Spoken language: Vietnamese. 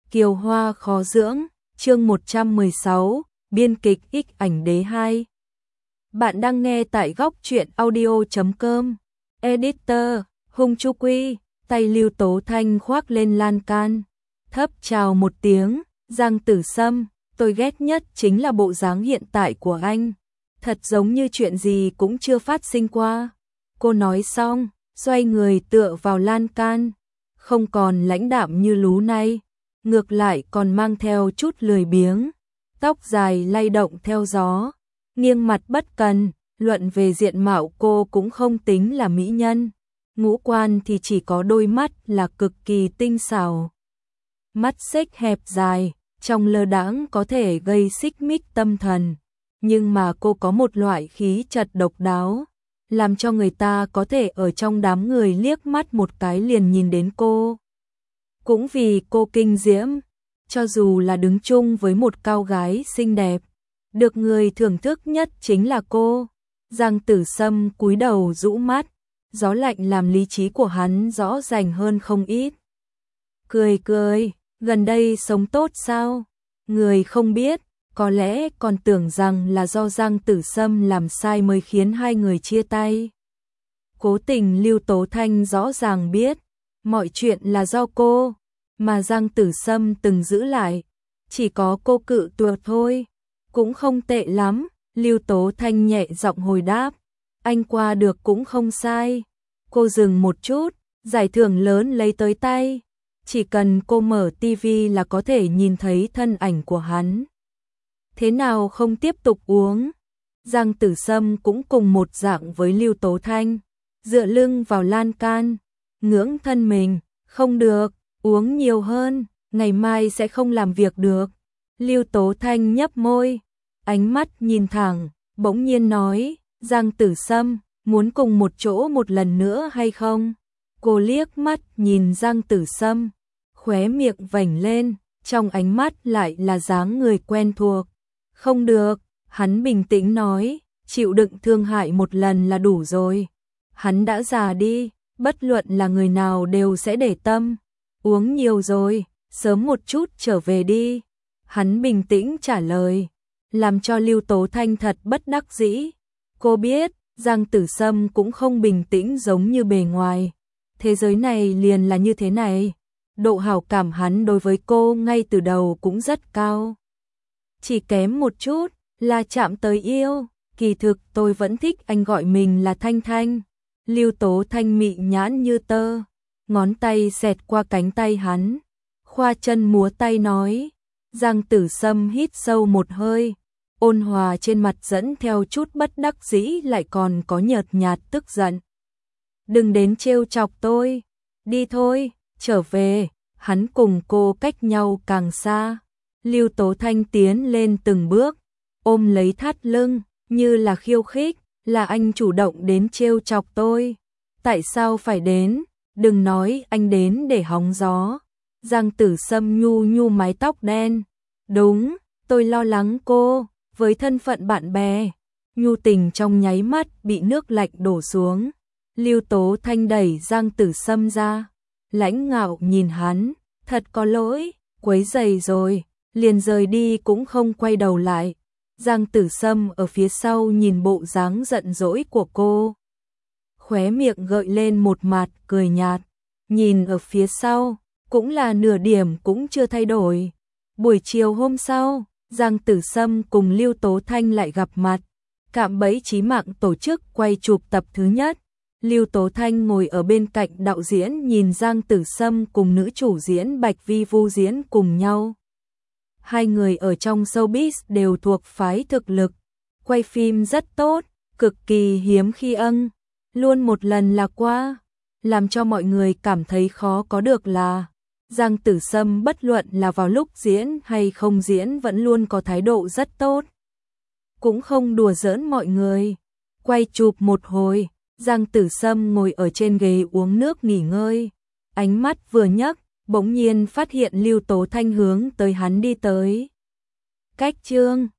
Kiều hoa khó dưỡng, chương 116, biên kịch X ảnh đế 2. Bạn đang nghe tại góc truyện audio.com. Editor, Hung Chu Quy, tay Lưu Tố Thanh khoác lên lan can. Thấp chào một tiếng, Giang Tử Sâm, tôi ghét nhất chính là bộ dáng hiện tại của anh. Thật giống như chuyện gì cũng chưa phát sinh qua. Cô nói xong, xoay người tựa vào lan can. Không còn lãnh đạm như lú nay, ngược lại còn mang theo chút lười biếng. Tóc dài lay động theo gió, nghiêng mặt bất cần, luận về diện mạo cô cũng không tính là mỹ nhân. Ngũ quan thì chỉ có đôi mắt là cực kỳ tinh xảo. Mắt xếch hẹp dài, trong lơ đãng có thể gây xích mích tâm thần. Nhưng mà cô có một loại khí chất độc đáo, làm cho người ta có thể ở trong đám người liếc mắt một cái liền nhìn đến cô. Cũng vì cô kinh diễm, cho dù là đứng chung với một cao gái xinh đẹp, được người thưởng thức nhất chính là cô. Giang Tử Sâm cúi đầu rũ mắt, gió lạnh làm lý trí của hắn rõ ràng hơn không ít. Cười cười, gần đây sống tốt sao? Người không biết, có lẽ còn tưởng rằng là do Giang Tử Sâm làm sai mới khiến hai người chia tay. Cố tình Lưu Tố Thanh rõ ràng biết, mọi chuyện là do cô, mà Giang Tử Sâm từng giữ lại. Chỉ có cô cự tuyệt thôi. Cũng không tệ lắm, Lưu Tố Thanh nhẹ giọng hồi đáp. Anh qua được cũng không sai. Cô dừng một chút, giải thưởng lớn lấy tới tay. Chỉ cần cô mở tivi là có thể nhìn thấy thân ảnh của hắn. Thế nào không tiếp tục uống? Giang Tử Sâm cũng cùng một dạng với Lưu Tố Thanh, dựa lưng vào lan can, ngưỡng thân mình. Không được, uống nhiều hơn, ngày mai sẽ không làm việc được. Lưu Tố Thanh nhấp môi, ánh mắt nhìn thẳng, bỗng nhiên nói, Giang Tử Sâm, muốn cùng một chỗ một lần nữa hay không? Cô liếc mắt nhìn Giang Tử Sâm, khóe miệng vểnh lên, trong ánh mắt lại là dáng người quen thuộc. Không được, hắn bình tĩnh nói, chịu đựng thương hại một lần là đủ rồi. Hắn đã già đi, bất luận là người nào đều sẽ để tâm. Uống nhiều rồi, sớm một chút trở về đi. Hắn bình tĩnh trả lời, làm cho Lưu Tố Thanh thật bất đắc dĩ. Cô biết, Giang Tử Sâm cũng không bình tĩnh giống như bề ngoài. Thế giới này liền là như thế này. Độ hảo cảm hắn đối với cô ngay từ đầu cũng rất cao. Chỉ kém một chút là chạm tới yêu. Kỳ thực tôi vẫn thích anh gọi mình là Thanh Thanh. Lưu Tố Thanh mị nhãn như tơ, ngón tay xẹt qua cánh tay hắn, khoa chân múa tay nói. Giang Tử Sâm hít sâu một hơi, ôn hòa trên mặt dẫn theo chút bất đắc dĩ lại còn có nhợt nhạt tức giận. Đừng đến trêu chọc tôi, đi thôi, trở về. Hắn cùng cô cách nhau càng xa. Lưu Tố Thanh tiến lên từng bước, ôm lấy thắt lưng, như là khiêu khích, là anh chủ động đến trêu chọc tôi. Tại sao phải đến? Đừng nói anh đến để hóng gió. Giang Tử Sâm nhu nhu mái tóc đen. Đúng, tôi lo lắng cô, với thân phận bạn bè. Nhu tình trong nháy mắt bị nước lạnh đổ xuống. Lưu Tố Thanh đẩy Giang Tử Sâm ra, lãnh ngạo nhìn hắn, thật có lỗi, quấy rầy rồi, liền rời đi cũng không quay đầu lại. Giang Tử Sâm ở phía sau nhìn bộ dáng giận dỗi của cô, khóe miệng gợi lên một mặt cười nhạt, nhìn ở phía sau, cũng là nửa điểm cũng chưa thay đổi. Buổi chiều hôm sau, Giang Tử Sâm cùng Lưu Tố Thanh lại gặp mặt. Cạm bẫy chí mạng tổ chức quay chụp tập thứ nhất. Lưu Tố Thanh ngồi ở bên cạnh đạo diễn nhìn Giang Tử Sâm cùng nữ chủ diễn Bạch Vi Vu diễn cùng nhau. Hai người ở trong showbiz đều thuộc phái thực lực, quay phim rất tốt, cực kỳ hiếm khi luôn một lần là qua. Làm cho mọi người cảm thấy khó có được là Giang Tử Sâm bất luận là vào lúc diễn hay không diễn vẫn luôn có thái độ rất tốt, cũng không đùa giỡn mọi người. Quay chụp một hồi, Giang Tử Sâm ngồi ở trên ghế uống nước nghỉ ngơi, ánh mắt vừa nhấc, bỗng nhiên phát hiện Lưu Tố Thanh hướng tới hắn đi tới. Cách chương